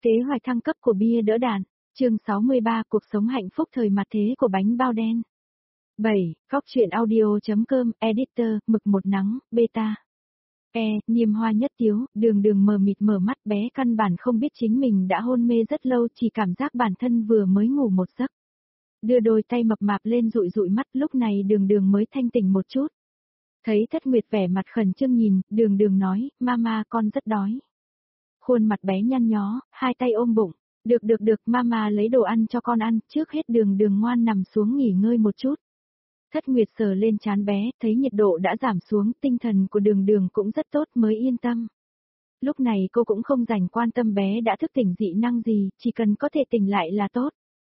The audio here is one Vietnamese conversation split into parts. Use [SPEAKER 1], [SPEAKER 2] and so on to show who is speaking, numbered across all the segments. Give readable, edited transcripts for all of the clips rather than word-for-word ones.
[SPEAKER 1] Kế hoạch thăng cấp của bia đỡ đạn, chương 63 cuộc sống hạnh phúc thời mặt thế của bánh bao đen. 7. Góc truyện audio.com, editor, mực một nắng, beta. Niêm hoa nhất tiếu, đường đường mờ mịt mở mắt, bé căn bản không biết chính mình đã hôn mê rất lâu, chỉ cảm giác bản thân vừa mới ngủ một giấc. Đưa đôi tay mập mạp lên dụi dụi mắt, lúc này đường đường mới thanh tỉnh một chút. Thấy Thất Nguyệt vẻ mặt khẩn trương nhìn, đường đường nói, mama con rất đói. Khuôn mặt bé nhăn nhó, hai tay ôm bụng. Được, mama lấy đồ ăn cho con ăn, trước hết đường đường ngoan nằm xuống nghỉ ngơi một chút. Thất Nguyệt sờ lên trán bé, thấy nhiệt độ đã giảm xuống, tinh thần của đường đường cũng rất tốt mới yên tâm. Lúc này cô cũng không dành quan tâm bé đã thức tỉnh dị năng gì, chỉ cần có thể tỉnh lại là tốt.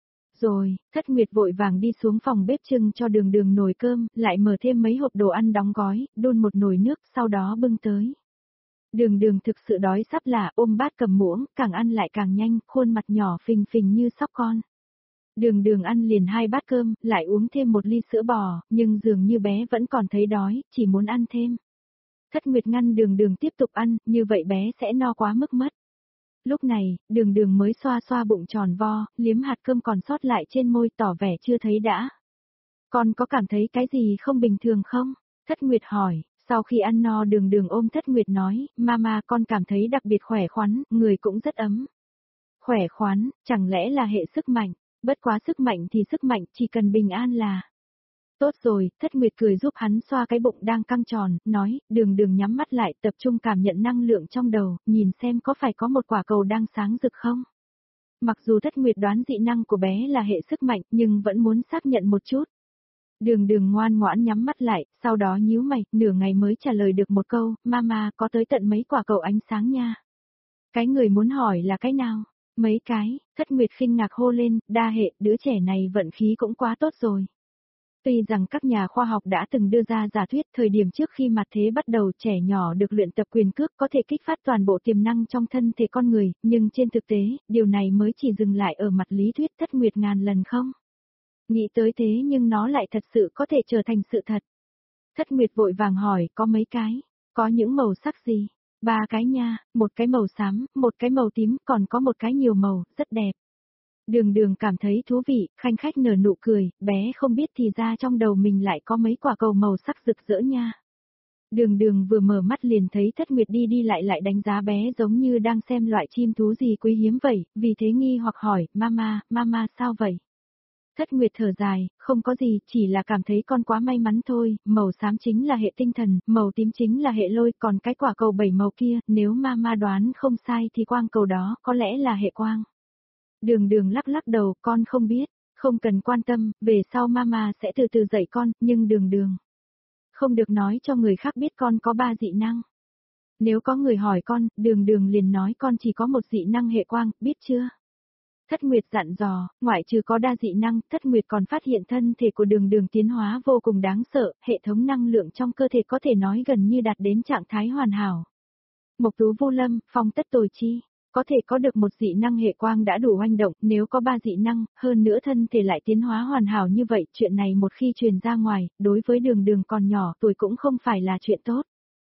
[SPEAKER 1] Rồi, Thất Nguyệt vội vàng đi xuống phòng bếp trưng cho đường đường nồi cơm, lại mở thêm mấy hộp đồ ăn đóng gói, đun một nồi nước, sau đó bưng tới. Đường đường thực sự đói sắp là ôm bát cầm muỗng, càng ăn lại càng nhanh, khuôn mặt nhỏ phình phình như sóc con. Đường đường ăn liền 2 bát cơm, lại uống thêm 1 ly sữa bò, nhưng dường như bé vẫn còn thấy đói, chỉ muốn ăn thêm. Thất Nguyệt ngăn đường đường tiếp tục ăn, như vậy bé sẽ no quá mức mất. Lúc này, đường đường mới xoa xoa bụng tròn vo, liếm hạt cơm còn sót lại trên môi tỏ vẻ chưa thấy đã. Con có cảm thấy cái gì không bình thường không? Thất Nguyệt hỏi. Sau khi ăn no đường đường ôm Thất Nguyệt nói, mama con cảm thấy đặc biệt khỏe khoắn, người cũng rất ấm. Khỏe khoắn, chẳng lẽ là hệ sức mạnh, bất quá sức mạnh thì sức mạnh, chỉ cần bình an là. Tốt rồi, Thất Nguyệt cười giúp hắn xoa cái bụng đang căng tròn, nói, đường đường nhắm mắt lại tập trung cảm nhận năng lượng trong đầu, nhìn xem có phải có một quả cầu đang sáng rực không. Mặc dù Thất Nguyệt đoán dị năng của bé là hệ sức mạnh, nhưng vẫn muốn xác nhận một chút. Đường đường ngoan ngoãn nhắm mắt lại, sau đó nhíu mày, nửa ngày mới trả lời được một câu, mama có tới tận mấy quả cầu ánh sáng nha. Cái người muốn hỏi là cái nào? Mấy cái, Thất Nguyệt khinh ngạc hô lên, đa hệ, đứa trẻ này vận khí cũng quá tốt rồi. Tuy rằng các nhà khoa học đã từng đưa ra giả thuyết thời điểm trước khi mặt thế bắt đầu trẻ nhỏ được luyện tập quyền cước có thể kích phát toàn bộ tiềm năng trong thân thể con người, nhưng trên thực tế, điều này mới chỉ dừng lại ở mặt lý thuyết. Thất Nguyệt ngàn lần không nghĩ tới thế nhưng nó lại thật sự có thể trở thành sự thật. Thất Nguyệt vội vàng hỏi có mấy cái, có những màu sắc gì? 3 cái nha, một cái màu xám, một cái màu tím, còn có một cái nhiều màu, rất đẹp. Đường đường cảm thấy thú vị, khanh khách nở nụ cười, bé không biết thì ra trong đầu mình lại có mấy quả cầu màu sắc rực rỡ nha. Đường đường vừa mở mắt liền thấy Thất Nguyệt đi đi lại đánh giá bé giống như đang xem loại chim thú gì quý hiếm vậy, vì thế nghi hoặc hỏi, mama sao vậy? Thất Nguyệt thở dài, không có gì, chỉ là cảm thấy con quá may mắn thôi, màu xám chính là hệ tinh thần, màu tím chính là hệ lôi, còn cái quả cầu 7 màu kia, nếu mama đoán không sai thì quang cầu đó có lẽ là hệ quang. Đường đường lắc lắc đầu, con không biết, không cần quan tâm, về sau mama sẽ từ từ dạy con, nhưng đường đường. Không được nói cho người khác biết con có 3 dị năng. Nếu có người hỏi con, đường đường liền nói con chỉ có một dị năng hệ quang, biết chưa? Thất Nguyệt dặn dò, ngoại trừ có đa dị năng, Thất Nguyệt còn phát hiện thân thể của đường đường tiến hóa vô cùng đáng sợ, hệ thống năng lượng trong cơ thể có thể nói gần như đạt đến trạng thái hoàn hảo. Mộc Tú Vô Lâm, Phong Tất Tồi Chi, có thể có được một dị năng hệ quang đã đủ oanh động, nếu có 3 dị năng, hơn nữa thân thể lại tiến hóa hoàn hảo như vậy, chuyện này một khi truyền ra ngoài, đối với đường đường còn nhỏ tuổi cũng không phải là chuyện tốt.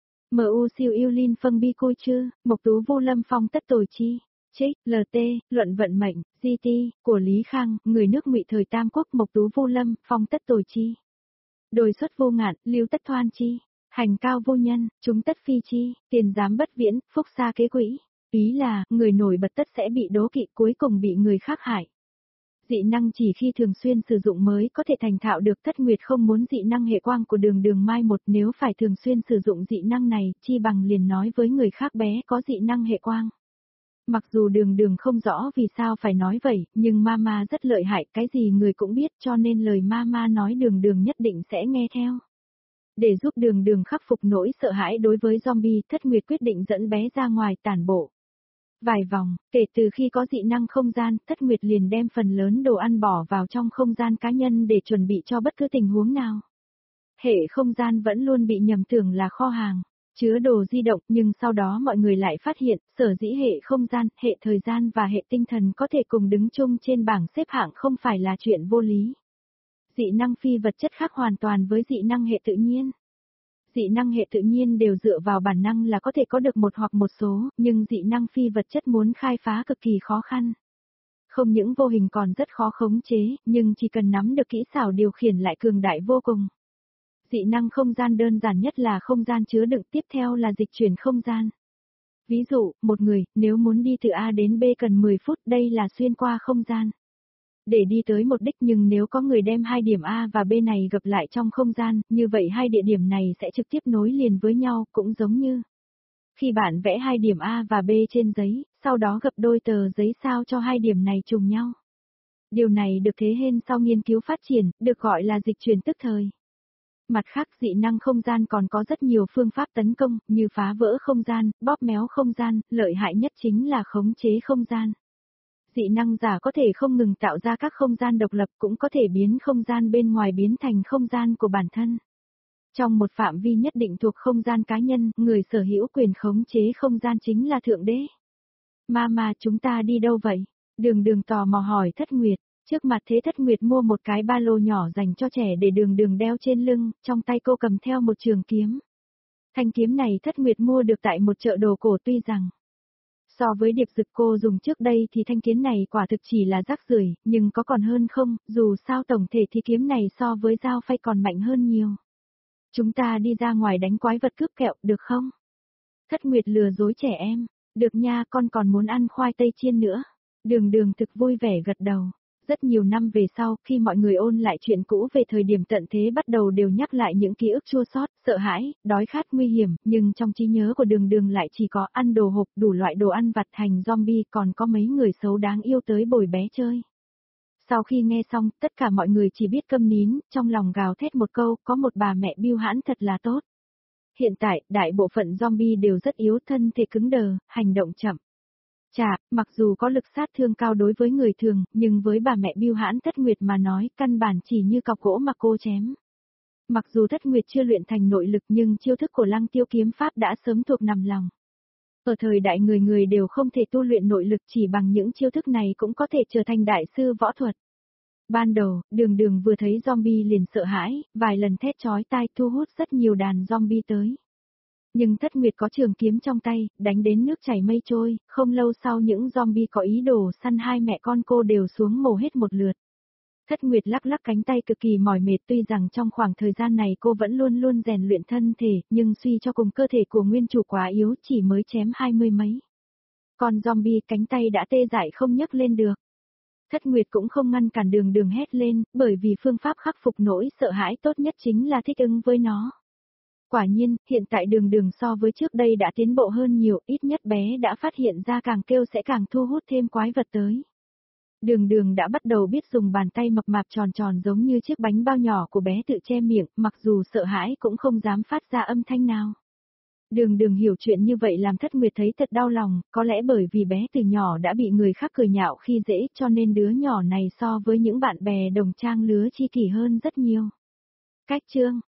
[SPEAKER 1] MU siêu yêu Linh Phân Bi Côi Chư, Mộc Tú Vô Lâm Phong Tất Tồi Chi. Trích, LT, Luận Vận Mệnh, GT, của Lý Khang, người nước Ngụy thời Tam Quốc Mộc Tú Vô Lâm, Phong Tất Tồi Chi. Đồi xuất vô ngạn, Lưu Tất Thoan Chi. Hành cao vô nhân, chúng tất phi chi, tiền giám bất viễn, phúc xa kế quỹ. Ý là, người nổi bật tất sẽ bị đố kỵ cuối cùng bị người khác hại. Dị năng chỉ khi thường xuyên sử dụng mới có thể thành thạo được. Thất Nguyệt không muốn dị năng hệ quang của đường đường mai một, nếu phải thường xuyên sử dụng dị năng này, chi bằng liền nói với người khác bé có dị năng hệ quang. Mặc dù đường đường không rõ vì sao phải nói vậy, nhưng mama rất lợi hại, cái gì người cũng biết cho nên lời mama nói đường đường nhất định sẽ nghe theo. Để giúp đường đường khắc phục nỗi sợ hãi đối với zombie, Thất Nguyệt quyết định dẫn bé ra ngoài tản bộ. Vài vòng, kể từ khi có dị năng không gian, Thất Nguyệt liền đem phần lớn đồ ăn bỏ vào trong không gian cá nhân để chuẩn bị cho bất cứ tình huống nào. Hệ không gian vẫn luôn bị nhầm tưởng là kho hàng, chứa đồ di động, nhưng sau đó mọi người lại phát hiện, sở dĩ hệ không gian, hệ thời gian và hệ tinh thần có thể cùng đứng chung trên bảng xếp hạng không phải là chuyện vô lý. Dị năng phi vật chất khác hoàn toàn với dị năng hệ tự nhiên. Dị năng hệ tự nhiên đều dựa vào bản năng là có thể có được một hoặc một số, nhưng dị năng phi vật chất muốn khai phá cực kỳ khó khăn. Không những vô hình còn rất khó khống chế, nhưng chỉ cần nắm được kỹ xảo điều khiển lại cường đại vô cùng. Dị năng không gian đơn giản nhất là không gian chứa đựng, tiếp theo là dịch chuyển không gian. Ví dụ, một người, nếu muốn đi từ A đến B cần 10 phút, đây là xuyên qua không gian. Để đi tới một đích, nhưng nếu có người đem hai điểm A và B này gặp lại trong không gian, như vậy hai địa điểm này sẽ trực tiếp nối liền với nhau, cũng giống như khi bạn vẽ hai điểm A và B trên giấy, sau đó gập đôi tờ giấy sao cho hai điểm này trùng nhau. Điều này được thế hệ sau nghiên cứu phát triển, được gọi là dịch chuyển tức thời. Mặt khác, dị năng không gian còn có rất nhiều phương pháp tấn công, như phá vỡ không gian, bóp méo không gian, lợi hại nhất chính là khống chế không gian. Dị năng giả có thể không ngừng tạo ra các không gian độc lập, cũng có thể biến không gian bên ngoài biến thành không gian của bản thân. Trong một phạm vi nhất định thuộc không gian cá nhân, người sở hữu quyền khống chế không gian chính là Thượng Đế. Mama, chúng ta đi đâu vậy? Đường Đường tò mò hỏi Thất Nguyệt. Trước mặt thế Thất Nguyệt mua một cái ba lô nhỏ dành cho trẻ để Đường Đường đeo trên lưng, trong tay cô cầm theo một trường kiếm. Thanh kiếm này Thất Nguyệt mua được tại một chợ đồ cổ, tuy rằng so với điệp dực cô dùng trước đây thì thanh kiếm này quả thực chỉ là rác rưởi, nhưng có còn hơn không, dù sao tổng thể thì kiếm này so với dao phay còn mạnh hơn nhiều. Chúng ta đi ra ngoài đánh quái vật cướp kẹo, được không? Thất Nguyệt lừa dối trẻ em. Được nha, con còn muốn ăn khoai tây chiên nữa. Đường Đường thực vui vẻ gật đầu. Rất nhiều năm về sau, khi mọi người ôn lại chuyện cũ về thời điểm tận thế bắt đầu đều nhắc lại những ký ức chua xót, sợ hãi, đói khát nguy hiểm, nhưng trong trí nhớ của Đường Đường lại chỉ có ăn đồ hộp, đủ loại đồ ăn vặt thành zombie, còn có mấy người xấu đáng yêu tới bồi bé chơi. Sau khi nghe xong, tất cả mọi người chỉ biết câm nín, trong lòng gào thét một câu, có một bà mẹ bưu hãn thật là tốt. Hiện tại, đại bộ phận zombie đều rất yếu, thân thể cứng đờ, hành động chậm. Chà, mặc dù có lực sát thương cao đối với người thường, nhưng với bà mẹ bưu hãn Thất Nguyệt mà nói, căn bản chỉ như cọc gỗ mà cô chém. Mặc dù Thất Nguyệt chưa luyện thành nội lực nhưng chiêu thức của Lăng Tiêu kiếm pháp đã sớm thuộc nằm lòng. Ở thời đại người người đều không thể tu luyện nội lực, chỉ bằng những chiêu thức này cũng có thể trở thành đại sư võ thuật. Ban đầu, Đường Đường vừa thấy zombie liền sợ hãi, vài lần thét chói tai thu hút rất nhiều đàn zombie tới. Nhưng Thất Nguyệt có trường kiếm trong tay, đánh đến nước chảy mây trôi, không lâu sau những zombie có ý đồ săn hai mẹ con cô đều xuống mổ hết một lượt. Thất Nguyệt lắc lắc cánh tay cực kỳ mỏi mệt, tuy rằng trong khoảng thời gian này cô vẫn luôn luôn rèn luyện thân thể, nhưng suy cho cùng cơ thể của nguyên chủ quá yếu, chỉ mới chém 20 mấy. Còn zombie cánh tay đã tê dại không nhấc lên được. Thất Nguyệt cũng không ngăn cản Đường Đường hét lên, bởi vì phương pháp khắc phục nỗi sợ hãi tốt nhất chính là thích ứng với nó. Quả nhiên, hiện tại Đường Đường so với trước đây đã tiến bộ hơn nhiều, ít nhất bé đã phát hiện ra càng kêu sẽ càng thu hút thêm quái vật tới. Đường Đường đã bắt đầu biết dùng bàn tay mập mạp tròn tròn giống như chiếc bánh bao nhỏ của bé tự che miệng, mặc dù sợ hãi cũng không dám phát ra âm thanh nào. Đường Đường hiểu chuyện như vậy làm Thất Nguyệt thấy thật đau lòng, có lẽ bởi vì bé từ nhỏ đã bị người khác cười nhạo khi dễ, cho nên đứa nhỏ này so với những bạn bè đồng trang lứa chi kỷ hơn rất nhiều. Cách chương